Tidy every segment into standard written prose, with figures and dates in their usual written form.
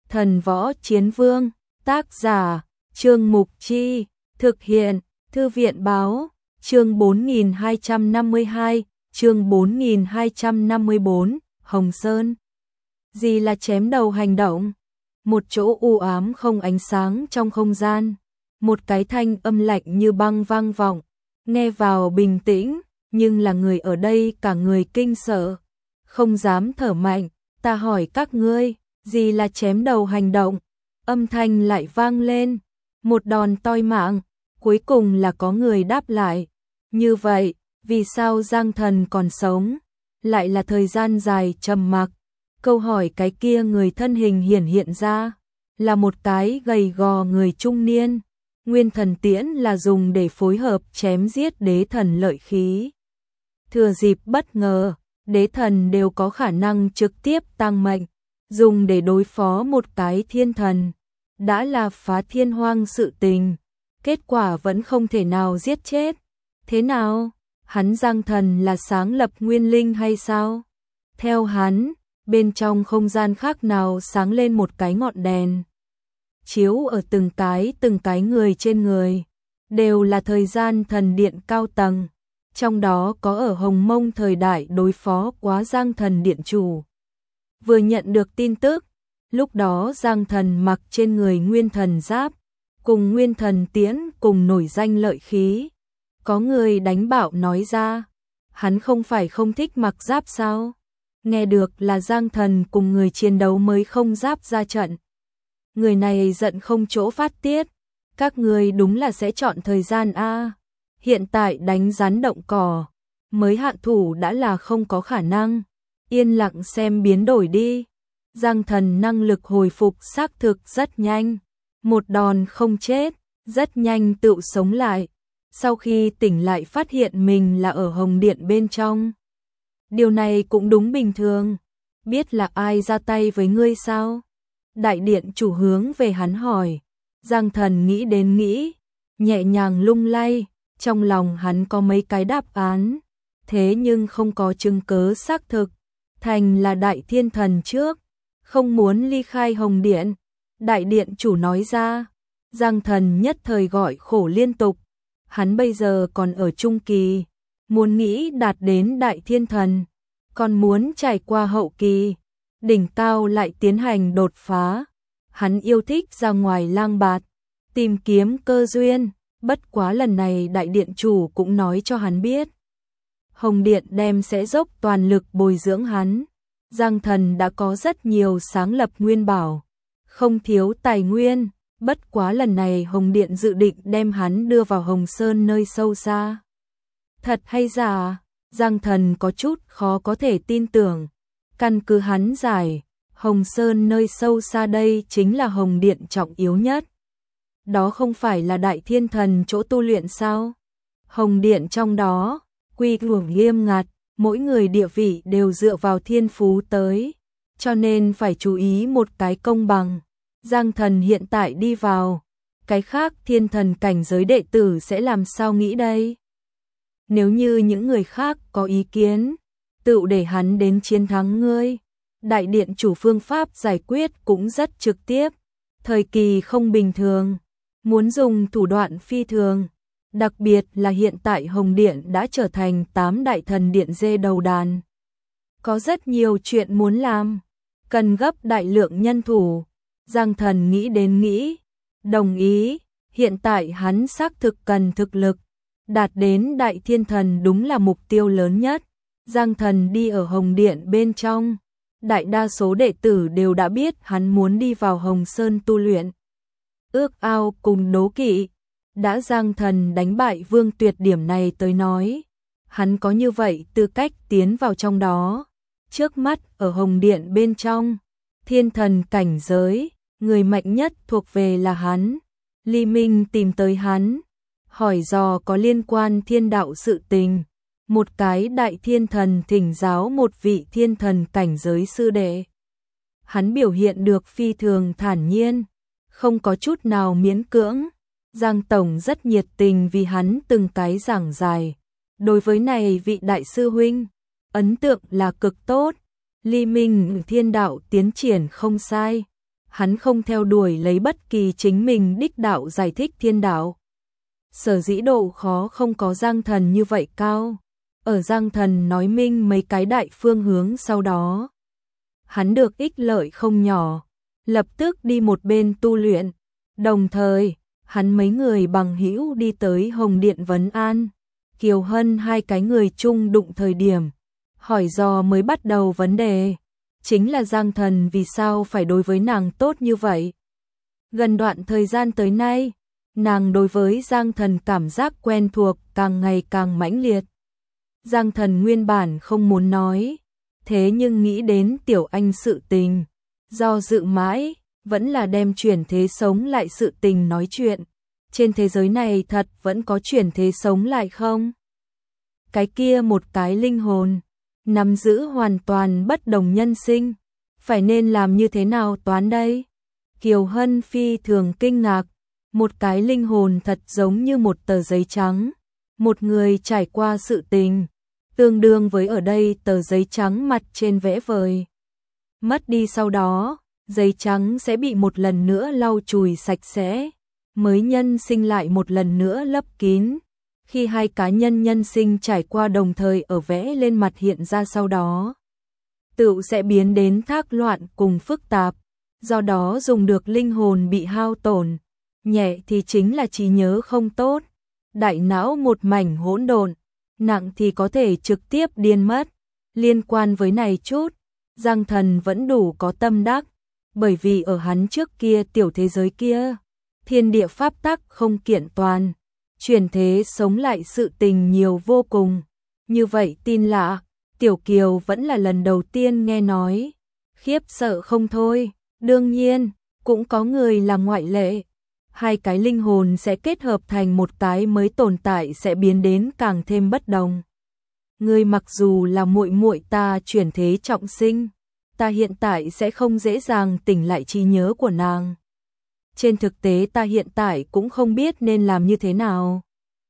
Thần Võ Chiến Vương, tác giả, Trương Mục Chi, thực hiện, Thư viện Báo, chương 4252, chương 4254, Hồng Sơn. Gì là chém đầu hành động? Một chỗ u ám không ánh sáng trong không gian, một cái thanh âm lạnh như băng vang vọng, nghe vào bình tĩnh, nhưng là người ở đây cả người kinh sợ, không dám thở mạnh. Ta hỏi các ngươi, gì là chém đầu hành động? Âm thanh lại vang lên, một đòn toi mạng, cuối cùng là có người đáp lại. Như vậy, vì sao Giang Thần còn sống? Lại là thời gian dài trầm mặc. Câu hỏi cái kia người thân hình hiển hiện ra, là một cái gầy gò người trung niên. Nguyên thần tiễn là dùng để phối hợp chém giết đế thần lợi khí. Thừa dịp bất ngờ, đế thần đều có khả năng trực tiếp tăng mệnh, dùng để đối phó một cái thiên thần. Đã là phá thiên hoang sự tình, kết quả vẫn không thể nào giết chết. Thế nào? Hắn Giang Thần là sáng lập nguyên linh hay sao? Theo hắn, bên trong không gian khác nào sáng lên một cái ngọn đèn, chiếu ở từng cái người trên người, đều là thời gian thần điện cao tầng, trong đó có ở Hồng Mông thời đại đối phó quá Giang Thần điện chủ. Vừa nhận được tin tức, lúc đó Giang Thần mặc trên người nguyên thần giáp, cùng nguyên thần tiễn cùng nổi danh lợi khí. Có người đánh bạo nói ra, hắn không phải không thích mặc giáp sao? Nghe được là Giang Thần cùng người chiến đấu mới không giáp ra trận. Người này giận không chỗ phát tiết, các người đúng là sẽ chọn thời gian a. Hiện tại đánh rắn động cỏ, mới hạ thủ đã là không có khả năng. Yên lặng xem biến đổi đi. Giang Thần năng lực hồi phục xác thực rất nhanh, một đòn không chết, rất nhanh tự sống lại. Sau khi tỉnh lại phát hiện mình là ở Hồng Điện bên trong. Điều này cũng đúng bình thường. Biết là ai ra tay với ngươi sao? Đại điện chủ hướng về hắn hỏi. Giang Thần nghĩ đến nghĩ, nhẹ nhàng lung lay, trong lòng hắn có mấy cái đáp án, thế nhưng không có chứng cứ xác thực. Thành là đại thiên thần trước, không muốn ly khai Hồng Điện. Đại điện chủ nói ra. Giang Thần nhất thời gọi khổ liên tục. Hắn bây giờ còn ở trung kỳ, muốn nghĩ đạt đến đại thiên thần, còn muốn trải qua hậu kỳ, đỉnh cao lại tiến hành đột phá. Hắn yêu thích ra ngoài lang bạt, tìm kiếm cơ duyên, bất quá lần này đại điện chủ cũng nói cho hắn biết. Hồng Điện đem sẽ dốc toàn lực bồi dưỡng hắn. Giang Thần đã có rất nhiều sáng lập nguyên bảo, không thiếu tài nguyên. Bất quá lần này Hồng Điện dự định đem hắn đưa vào Hồng Sơn nơi sâu xa. Thật hay giả? Giang Thần có chút khó có thể tin tưởng. Căn cứ hắn giải, Hồng Sơn nơi sâu xa đây chính là Hồng Điện trọng yếu nhất. Đó không phải là đại thiên thần chỗ tu luyện sao? Hồng Điện trong đó, quy củ nghiêm ngặt, mỗi người địa vị đều dựa vào thiên phú tới, cho nên phải chú ý một cái công bằng. Giang Thần hiện tại đi vào, cái khác thiên thần cảnh giới đệ tử sẽ làm sao nghĩ đây? Nếu như những người khác có ý kiến, tự để hắn đến chiến thắng ngươi. Đại điện chủ phương pháp giải quyết cũng rất trực tiếp, thời kỳ không bình thường, muốn dùng thủ đoạn phi thường, đặc biệt là hiện tại Hồng Điện đã trở thành 8 đại thần điện dê đầu đàn. Có rất nhiều chuyện muốn làm, cần gấp đại lượng nhân thủ. Giang Thần nghĩ đến nghĩ, đồng ý, hiện tại hắn xác thực cần thực lực, đạt đến đại thiên thần đúng là mục tiêu lớn nhất. Giang Thần đi ở Hồng Điện bên trong, đại đa số đệ tử đều đã biết hắn muốn đi vào Hồng Sơn tu luyện. Ước ao cùng đố kỵ, đã Giang Thần đánh bại Vương Tuyệt điểm này tới nói, hắn có như vậy tư cách tiến vào trong đó. Trước mắt ở Hồng Điện bên trong, thiên thần cảnh giới, người mạnh nhất thuộc về là hắn. Ly Minh tìm tới hắn, hỏi dò có liên quan thiên đạo sự tình. Một cái đại thiên thần thỉnh giáo một vị thiên thần cảnh giới sư đệ. Hắn biểu hiện được phi thường thản nhiên, không có chút nào miễn cưỡng. Giang Tổng rất nhiệt tình vì hắn từng cái giảng giải. Đối với này vị đại sư huynh, ấn tượng là cực tốt. Ly Minh thiên đạo tiến triển không sai, hắn không theo đuổi lấy bất kỳ chính mình đích đạo giải thích thiên đạo. Sở dĩ độ khó không có Giang Thần như vậy cao. Ở Giang Thần nói minh mấy cái đại phương hướng sau đó, hắn được ích lợi không nhỏ, lập tức đi một bên tu luyện. Đồng thời, hắn mấy người bằng hữu đi tới Hồng Điện vấn an. Kiều Hân hai cái người chung đụng thời điểm, hỏi dò mới bắt đầu vấn đề, chính là Giang Thần vì sao phải đối với nàng tốt như vậy. Gần đoạn thời gian tới nay, nàng đối với Giang Thần cảm giác quen thuộc càng ngày càng mãnh liệt. Giang Thần nguyên bản không muốn nói, thế nhưng nghĩ đến Tiểu Anh sự tình, do dự mãi, vẫn là đem chuyển thế sống lại sự tình nói chuyện. Trên thế giới này thật vẫn có chuyển thế sống lại không? Cái kia một cái linh hồn, nắm giữ hoàn toàn bất đồng nhân sinh, phải nên làm như thế nào toán đây? Kiều Hân phi thường kinh ngạc, một cái linh hồn thật giống như một tờ giấy trắng, một người trải qua sự tình, tương đương với ở đây tờ giấy trắng mặt trên vẽ vời. Mất đi sau đó, giấy trắng sẽ bị một lần nữa lau chùi sạch sẽ, mới nhân sinh lại một lần nữa lấp kín. Khi hai cá nhân nhân sinh trải qua đồng thời ở vẽ lên mặt hiện ra sau đó, tựu sẽ biến đến thác loạn cùng phức tạp, do đó dùng được linh hồn bị hao tổn, nhẹ thì chính là trí nhớ không tốt, đại não một mảnh hỗn độn, nặng thì có thể trực tiếp điên mất. Liên quan với này chút, Giang Thần vẫn đủ có tâm đắc, bởi vì ở hắn trước kia tiểu thế giới kia, thiên địa pháp tắc không kiện toàn, chuyển thế sống lại sự tình nhiều vô cùng. Như vậy tin lạ, Tiểu Kiều vẫn là lần đầu tiên nghe nói, khiếp sợ không thôi. Đương nhiên, cũng có người là ngoại lệ. Hai cái linh hồn sẽ kết hợp thành một cái mới tồn tại sẽ biến đến càng thêm bất đồng. Người mặc dù là muội muội ta chuyển thế trọng sinh, ta hiện tại sẽ không dễ dàng tỉnh lại trí nhớ của nàng. Trên thực tế ta hiện tại cũng không biết nên làm như thế nào.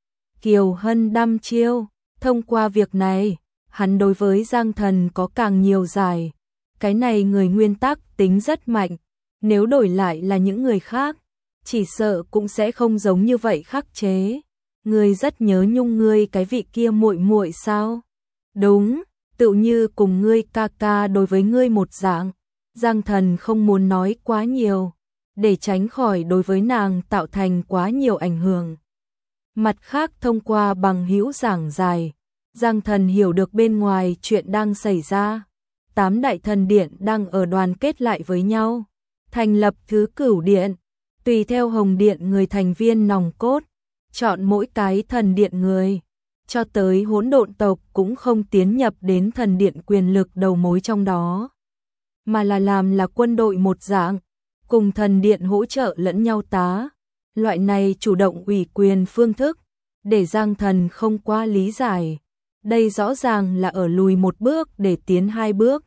Kiều Hân đăm chiêu, thông qua việc này, hắn đối với Giang Thần có càng nhiều giải. Cái này người nguyên tắc tính rất mạnh, nếu đổi lại là những người khác, chỉ sợ cũng sẽ không giống như vậy khắc chế. Ngươi rất nhớ nhung ngươi cái vị kia muội muội sao? Đúng, tựu như cùng ngươi ca ca đối với ngươi một dạng. Giang Thần không muốn nói quá nhiều, để tránh khỏi đối với nàng tạo thành quá nhiều ảnh hưởng. Mặt khác thông qua bằng hữu giảng dài, Giang Thần hiểu được bên ngoài chuyện đang xảy ra. 8 đại thần điện đang ở đoàn kết lại với nhau, thành lập thứ Cửu Điện, tùy theo Hồng Điện người thành viên nòng cốt, chọn mỗi cái thần điện người, cho tới hỗn độn tộc cũng không tiến nhập đến thần điện quyền lực đầu mối trong đó, mà là làm là quân đội một dạng, cùng thần điện hỗ trợ lẫn nhau tá. Loại này chủ động ủy quyền phương thức, để Giang Thần không quá lý giải. Đây rõ ràng là ở lùi một bước để tiến hai bước.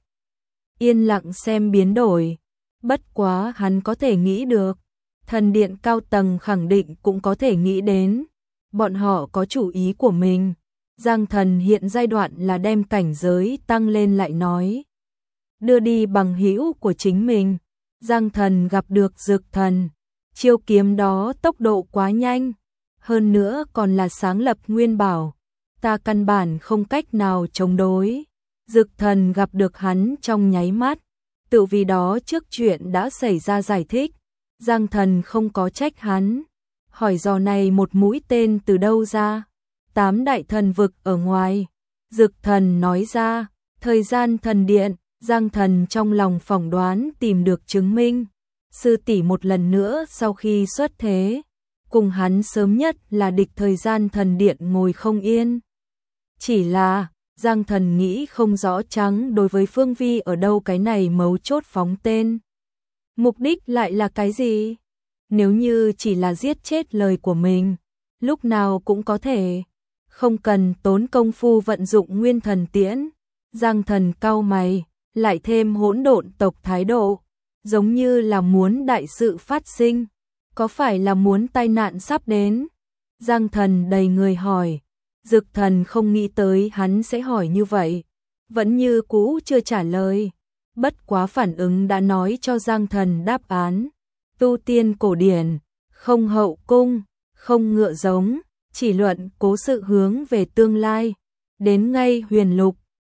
Yên lặng xem biến đổi, bất quá hắn có thể nghĩ được, thần điện cao tầng khẳng định cũng có thể nghĩ đến, bọn họ có chủ ý của mình. Giang Thần hiện giai đoạn là đem cảnh giới tăng lên lại nói, đưa đi bằng hữu của chính mình. Giang Thần gặp được Dực Thần, chiêu kiếm đó tốc độ quá nhanh, hơn nữa còn là sáng lập nguyên bảo, ta căn bản không cách nào chống đối. Dực Thần gặp được hắn trong nháy mắt, tự vì đó trước chuyện đã xảy ra giải thích. Giang Thần không có trách hắn, hỏi dò này một mũi tên từ đâu ra. 8 đại thần vực ở ngoài. Dực Thần nói ra, thời gian thần điện. Giang Thần trong lòng phỏng đoán tìm được chứng minh. Sư tỷ một lần nữa sau khi xuất thế, cùng hắn sớm nhất là địch thời gian thần điện ngồi không yên. Chỉ là Giang Thần nghĩ không rõ trắng đối với Phương Vi ở đâu cái này mấu chốt phóng tên. Mục đích lại là cái gì? Nếu như chỉ là giết chết lời của mình, lúc nào cũng có thể, không cần tốn công phu vận dụng nguyên thần tiễn. Giang Thần cau mày, lại thêm hỗn độn tộc thái độ, giống như là muốn đại sự phát sinh, có phải là muốn tai nạn sắp đến? Giang Thần đầy người hỏi. Dực Thần không nghĩ tới hắn sẽ hỏi như vậy, vẫn như cũ chưa trả lời. bất quá phản ứng đã nói cho Giang Thần đáp án. Tu tiên cổ điển, không hậu cung, không ngựa giống, chỉ luận cố sự hướng về tương lai. Đến ngay huyền lục,